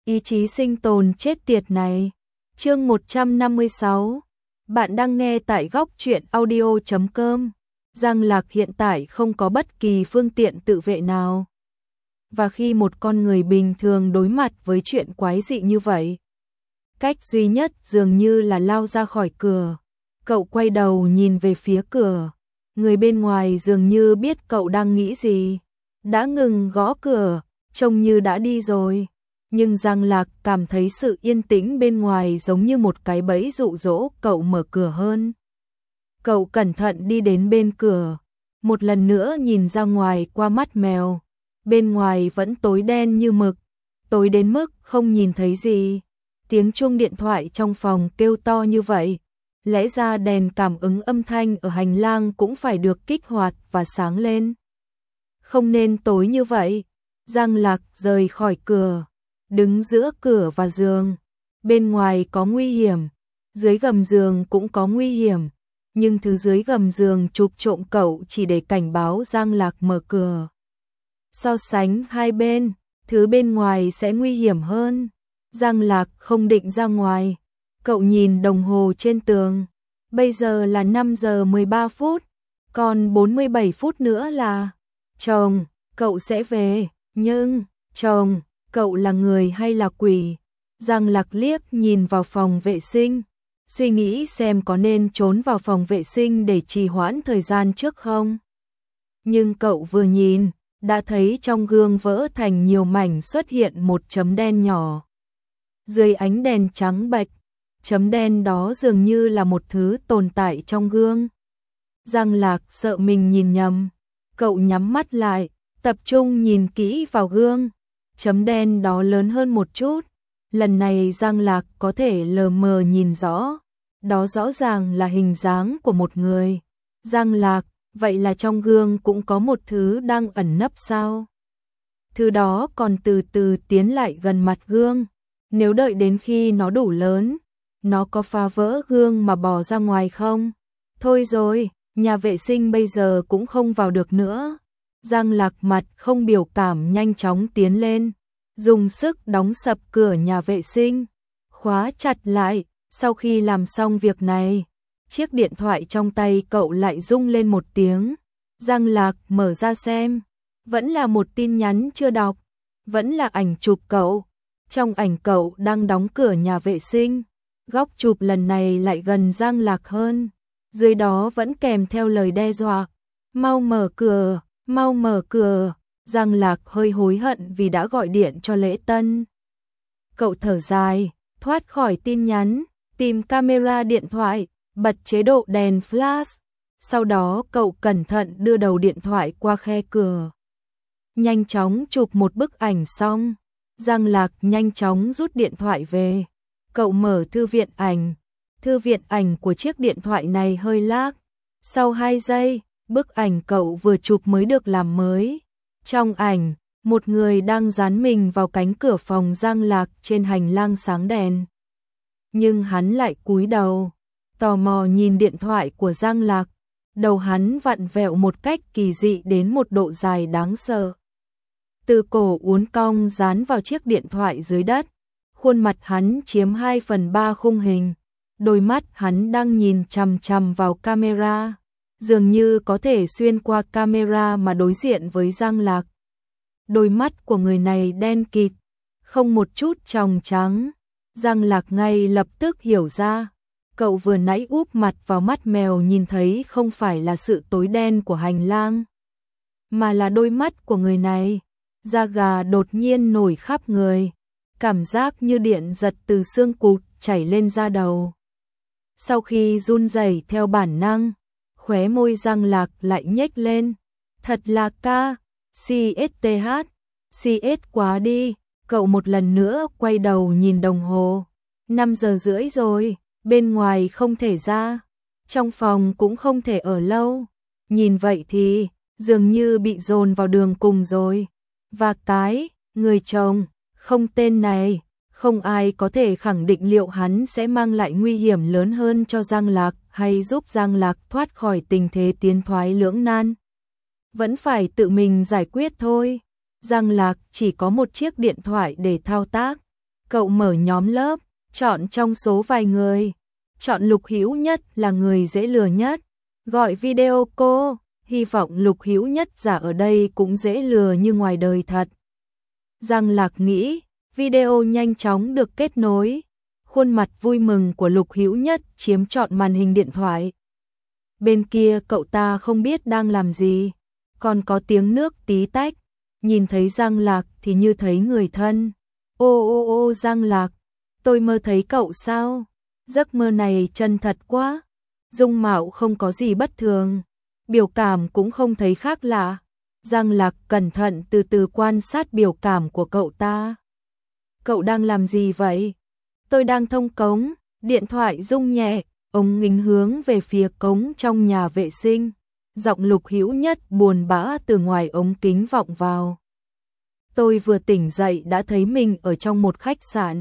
Ý chí sinh tồn chết tiệt này. Chương 156. Bạn đang nghe tại góc truyện audio.com. Giang Lạc hiện tại không có bất kỳ phương tiện tự vệ nào. Và khi một con người bình thường đối mặt với chuyện quái dị như vậy, cách duy nhất dường như là lao ra khỏi cửa. Cậu quay đầu nhìn về phía cửa. Người bên ngoài dường như biết cậu đang nghĩ gì. Đã ngừng gõ cửa, trông như đã đi rồi. Nhưng Giang Lạc cảm thấy sự yên tĩnh bên ngoài giống như một cái bẫy dụ dỗ cậu mở cửa hơn. Cậu cẩn thận đi đến bên cửa, một lần nữa nhìn ra ngoài qua mắt mèo. Bên ngoài vẫn tối đen như mực, tối đến mức không nhìn thấy gì. Tiếng chuông điện thoại trong phòng kêu to như vậy. Lẽ ra đèn cảm ứng âm thanh ở hành lang cũng phải được kích hoạt và sáng lên. Không nên tối như vậy. Giang Lạc rời khỏi cửa, đứng giữa cửa và giường. Bên ngoài có nguy hiểm, dưới gầm giường cũng có nguy hiểm. Nhưng thứ dưới gầm giường chụp trộm cậu chỉ để cảnh báo Giang Lạc mở cửa. So sánh hai bên, thứ bên ngoài sẽ nguy hiểm hơn. Giang Lạc không định ra ngoài. Cậu nhìn đồng hồ trên tường. Bây giờ là 5 giờ 13 phút, còn 47 phút nữa là chồng, cậu sẽ về. Nhưng, chồng, cậu là người hay là quỷ? Giang Lạc liếc nhìn vào phòng vệ sinh, suy nghĩ xem có nên trốn vào phòng vệ sinh để trì hoãn thời gian trước không. Nhưng cậu vừa nhìn, đã thấy trong gương vỡ thành nhiều mảnh xuất hiện một chấm đen nhỏ. Dưới ánh đèn trắng bệch, chấm đen đó dường như là một thứ tồn tại trong gương. Giang Lạc sợ mình nhìn nhầm, cậu nhắm mắt lại, tập trung nhìn kỹ vào gương. Chấm đen đó lớn hơn một chút. Lần này Giang Lạc có thể lờ mờ nhìn rõ. Đó rõ ràng là hình dáng của một người. Giang Lạc, vậy là trong gương cũng có một thứ đang ẩn nấp sao? Thứ đó còn từ từ tiến lại gần mặt gương. Nếu đợi đến khi nó đủ lớn, nó có phá vỡ gương mà bò ra ngoài không? Thôi rồi, nhà vệ sinh bây giờ cũng không vào được nữa. Giang Lạc mặt không biểu cảm nhanh chóng tiến lên, dùng sức đóng sập cửa nhà vệ sinh, khóa chặt lại. Sau khi làm xong việc này, chiếc điện thoại trong tay cậu lại rung lên một tiếng. Giang Lạc mở ra xem, vẫn là một tin nhắn chưa đọc, vẫn là ảnh chụp cậu. Trong ảnh cậu đang đóng cửa nhà vệ sinh, góc chụp lần này lại gần Giang Lạc hơn. Dưới đó vẫn kèm theo lời đe dọa, mau mở cửa, mau mở cửa. Giang Lạc hơi hối hận vì đã gọi điện cho Lễ Tân. Cậu thở dài, thoát khỏi tin nhắn, tìm camera điện thoại, bật chế độ đèn flash. Sau đó cậu cẩn thận đưa đầu điện thoại qua khe cửa. Nhanh chóng chụp một bức ảnh xong, Giang Lạc nhanh chóng rút điện thoại về. Cậu mở thư viện ảnh. Thư viện ảnh của chiếc điện thoại này hơi lag. Sau 2 giây, bức ảnh cậu vừa chụp mới được làm mới. Trong ảnh, một người đang dán mình vào cánh cửa phòng Giang Lạc trên hành lang sáng đèn. Nhưng hắn lại cúi đầu, tò mò nhìn điện thoại của Giang Lạc. Đầu hắn vặn vẹo một cách kỳ dị đến một độ dài đáng sợ. Từ cổ uốn cong dán vào chiếc điện thoại dưới đất. Khuôn mặt hắn chiếm 2/3 khung hình. Đôi mắt hắn đang nhìn chằm chằm vào camera, dường như có thể xuyên qua camera mà đối diện với Giang Lạc. Đôi mắt của người này đen kịt, không một chút tròng trắng. Giang Lạc ngay lập tức hiểu ra, cậu vừa nãy úp mặt vào mắt mèo nhìn thấy không phải là sự tối đen của hành lang, mà là đôi mắt của người này. Da gà đột nhiên nổi khắp người, cảm giác như điện giật từ xương cụt chảy lên da đầu. Sau khi run rẩy theo bản năng, khóe môi Giang Lạc lại nhếch lên. Thật là CS quá đi. Cậu một lần nữa quay đầu nhìn đồng hồ. 5 giờ rưỡi rồi, bên ngoài không thể ra, trong phòng cũng không thể ở lâu. Nhìn vậy thì dường như bị dồn vào đường cùng rồi. Và cái người chồng không tên này, không ai có thể khẳng định liệu hắn sẽ mang lại nguy hiểm lớn hơn cho Giang Lạc hay giúp Giang Lạc thoát khỏi tình thế tiến thoái lưỡng nan. Vẫn phải tự mình giải quyết thôi. Giang Lạc chỉ có một chiếc điện thoại để thao tác. Cậu mở nhóm lớp, chọn trong số vài người, chọn Lục Hữu Nhất là người dễ lừa nhất, gọi video cô, hy vọng Lục Hữu Nhất giả ở đây cũng dễ lừa như ngoài đời thật. Giang Lạc nghĩ, video nhanh chóng được kết nối, khuôn mặt vui mừng của Lục Hữu Nhất chiếm trọn màn hình điện thoại. Bên kia cậu ta không biết đang làm gì, còn có tiếng nước tí tách, nhìn thấy Giang Lạc thì như thấy người thân. Ô Giang Lạc, tôi mơ thấy cậu sao? Giấc mơ này chân thật quá. Dung mạo không có gì bất thường, biểu cảm cũng không thấy khác lạ. Giang Lạc cẩn thận từ từ quan sát biểu cảm của cậu ta. Cậu đang làm gì vậy? Tôi đang thông cống, điện thoại rung nhẹ, ống nghính hướng về phía cống trong nhà vệ sinh. Giọng Lục Hữu Nhất buồn bã từ ngoài ống kính vọng vào. Tôi vừa tỉnh dậy đã thấy mình ở trong một khách sạn.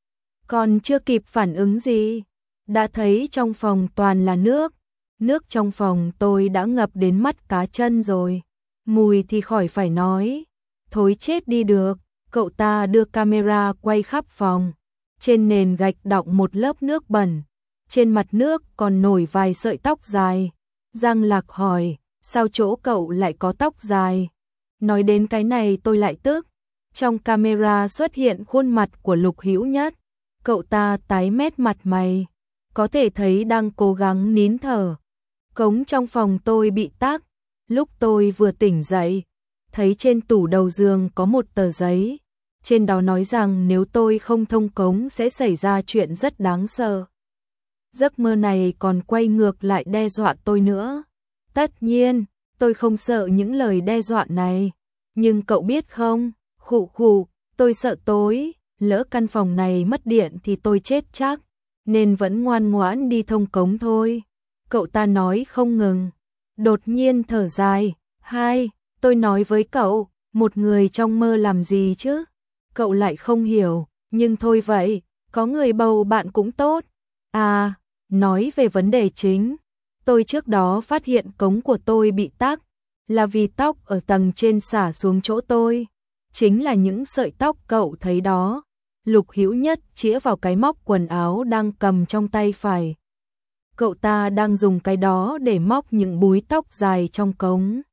Còn chưa kịp phản ứng gì, đã thấy trong phòng toàn là nước. Nước trong phòng tôi đã ngập đến mắt cá chân rồi. Mùi thì khỏi phải nói, thối chết đi được. Cậu ta đưa camera quay khắp phòng. Trên nền gạch đọng một lớp nước bẩn. Trên mặt nước còn nổi vài sợi tóc dài. Giang Lạc hỏi, sao chỗ cậu lại có tóc dài? Nói đến cái này tôi lại tức. Trong camera xuất hiện khuôn mặt của Lục Hữu Nhất. Cậu ta tái mét mặt mày, có thể thấy đang cố gắng nín thở. Cống trong phòng tôi bị tắc. Lúc tôi vừa tỉnh dậy, thấy trên tủ đầu giường có một tờ giấy. Trên đó nói rằng nếu tôi không thông cống sẽ xảy ra chuyện rất đáng sợ. Giấc mơ này còn quay ngược lại đe dọa tôi nữa. Tất nhiên, tôi không sợ những lời đe dọa này. Nhưng cậu biết không, khụ, tôi sợ tối, lỡ căn phòng này mất điện thì tôi chết chắc. Nên vẫn ngoan ngoãn đi thông cống thôi. Cậu ta nói không ngừng. Đột nhiên thở dài. Tôi nói với cậu, một người trong mơ làm gì chứ? Cậu lại không hiểu, nhưng thôi vậy, có người bầu bạn cũng tốt. À, nói về vấn đề chính. Tôi trước đó phát hiện cống của tôi bị tắc, là vì tóc ở tầng trên xả xuống chỗ tôi. Chính là những sợi tóc cậu thấy đó. Lục Hữu Nhất chĩa vào cái móc quần áo đang cầm trong tay phải. Cậu ta đang dùng cái đó để móc những búi tóc dài trong cống.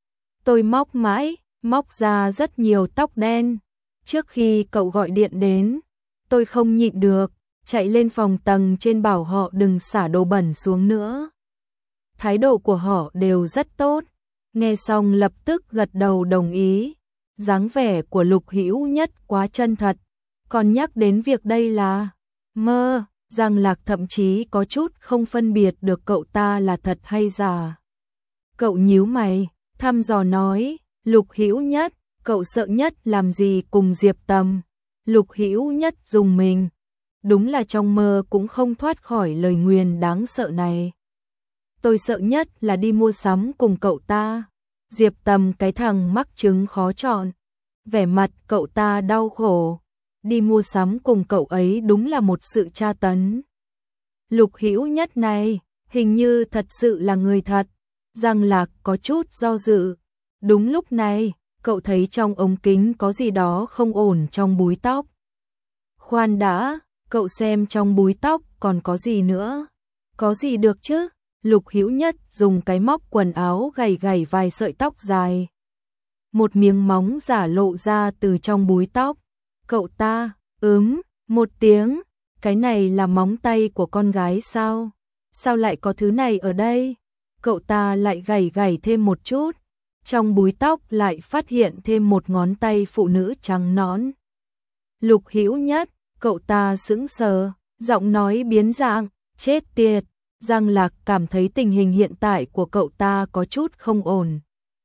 Tôi móc mãi, móc ra rất nhiều tóc đen. Trước khi cậu gọi điện đến, tôi không nhịn được, chạy lên phòng tầng trên bảo họ đừng xả đồ bẩn xuống nữa. Thái độ của họ đều rất tốt. Nghe xong lập tức gật đầu đồng ý. Dáng vẻ của Lục Hữu Nhất quá chân thật. Còn nhắc đến việc đây là mơ, Giang Lạc thậm chí có chút không phân biệt được cậu ta là thật hay giả. Cậu nhíu mày, thăm dò nói, Lục Hữu Nhất, cậu sợ nhất làm gì cùng Diệp Tầm? Lục Hữu Nhất dùng mình. Đúng là trong mơ cũng không thoát khỏi lời nguyền đáng sợ này. Tôi sợ nhất là đi mua sắm cùng cậu ta. Diệp Tầm cái thằng mắc chứng khó chọn. Vẻ mặt cậu ta đau khổ. Đi mua sắm cùng cậu ấy đúng là một sự tra tấn. Lục Hữu Nhất này, hình như thật sự là người thật. Giang Lạc có chút do dự. Đúng lúc này, cậu thấy trong ống kính có gì đó không ổn trong búi tóc. Khoan đã, cậu xem trong búi tóc còn có gì nữa. Có gì được chứ? Lục Hữu Nhất dùng cái móc quần áo gảy vài sợi tóc dài. Một miếng móng giả lộ ra từ trong búi tóc. Cậu ta, một tiếng, cái này là móng tay của con gái sao? Sao lại có thứ này ở đây? Cậu ta lại gảy thêm một chút. Trong búi tóc lại phát hiện thêm một ngón tay phụ nữ trắng nõn. Lục Hữu Nhất, cậu ta sững sờ, giọng nói biến dạng, chết tiệt. Giang Lạc cảm thấy tình hình hiện tại của cậu ta có chút không ổn.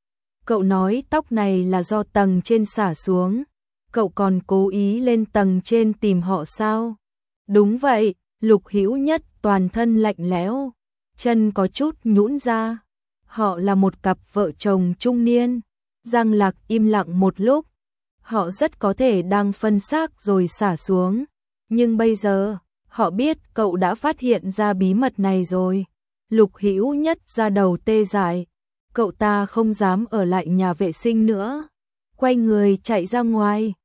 Cậu nói tóc này là do tầng trên xả xuống. Cậu còn cố ý lên tầng trên tìm họ sao? Đúng vậy, Lục Hữu Nhất toàn thân lạnh lẽo, chân có chút nhũn ra. Họ là một cặp vợ chồng trung niên. Giang Lạc im lặng một lúc. Họ rất có thể đang phân xác rồi xả xuống. Nhưng bây giờ, họ biết cậu đã phát hiện ra bí mật này rồi. Lục Hữu Nhất ra đầu tê dại. Cậu ta không dám ở lại nhà vệ sinh nữa. Quay người chạy ra ngoài.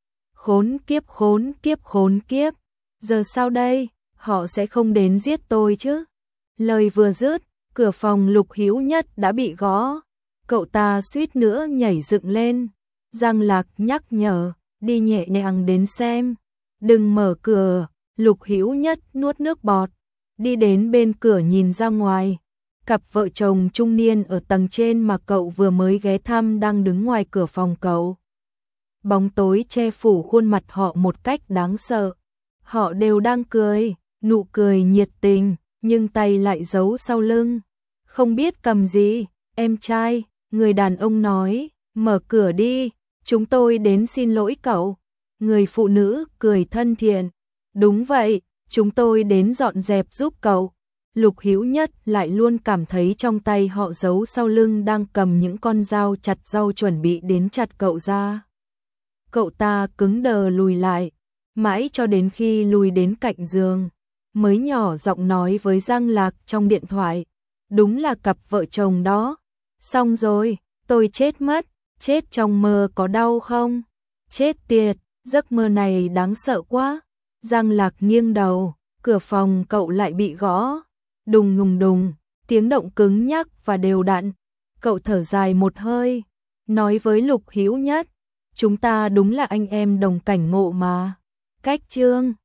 Khốn kiếp khốn kiếp khốn kiếp. Giờ sao đây, họ sẽ không đến giết tôi chứ? Lời vừa dứt, cửa phòng Lục Hữu Nhất đã bị gõ. Cậu ta suýt nữa nhảy dựng lên. Giang Lạc nhắc nhở, đi nhẹ nhàng đến xem. Đừng mở cửa. Lục Hữu Nhất nuốt nước bọt, đi đến bên cửa nhìn ra ngoài. Cặp vợ chồng trung niên ở tầng trên mà cậu vừa mới ghé thăm đang đứng ngoài cửa phòng cậu. Bóng tối che phủ khuôn mặt họ một cách đáng sợ. Họ đều đang cười, nụ cười nhiệt tình, nhưng tay lại giấu sau lưng. Không biết cầm gì, em trai, người đàn ông nói, mở cửa đi, chúng tôi đến xin lỗi cậu. Người phụ nữ cười thân thiện, đúng vậy, chúng tôi đến dọn dẹp giúp cậu. Lục Hữu Nhất lại luôn cảm thấy trong tay họ giấu sau lưng đang cầm những con dao chặt rau chuẩn bị đến chặt cậu ra. Cậu ta cứng đờ lùi lại, mãi cho đến khi lùi đến cạnh giường, mới nhỏ giọng nói với Giang Lạc trong điện thoại, đúng là cặp vợ chồng đó. Xong rồi, tôi chết mất, chết trong mơ có đau không? Chết tiệt, giấc mơ này đáng sợ quá. Giang Lạc nghiêng đầu, cửa phòng cậu lại bị gõ. Đùng đùng đùng, tiếng động cứng nhắc và đều đặn. Cậu thở dài một hơi, nói với Lục Hữu Nhất, chúng ta đúng là anh em đồng cảnh ngộ mà. Cách chương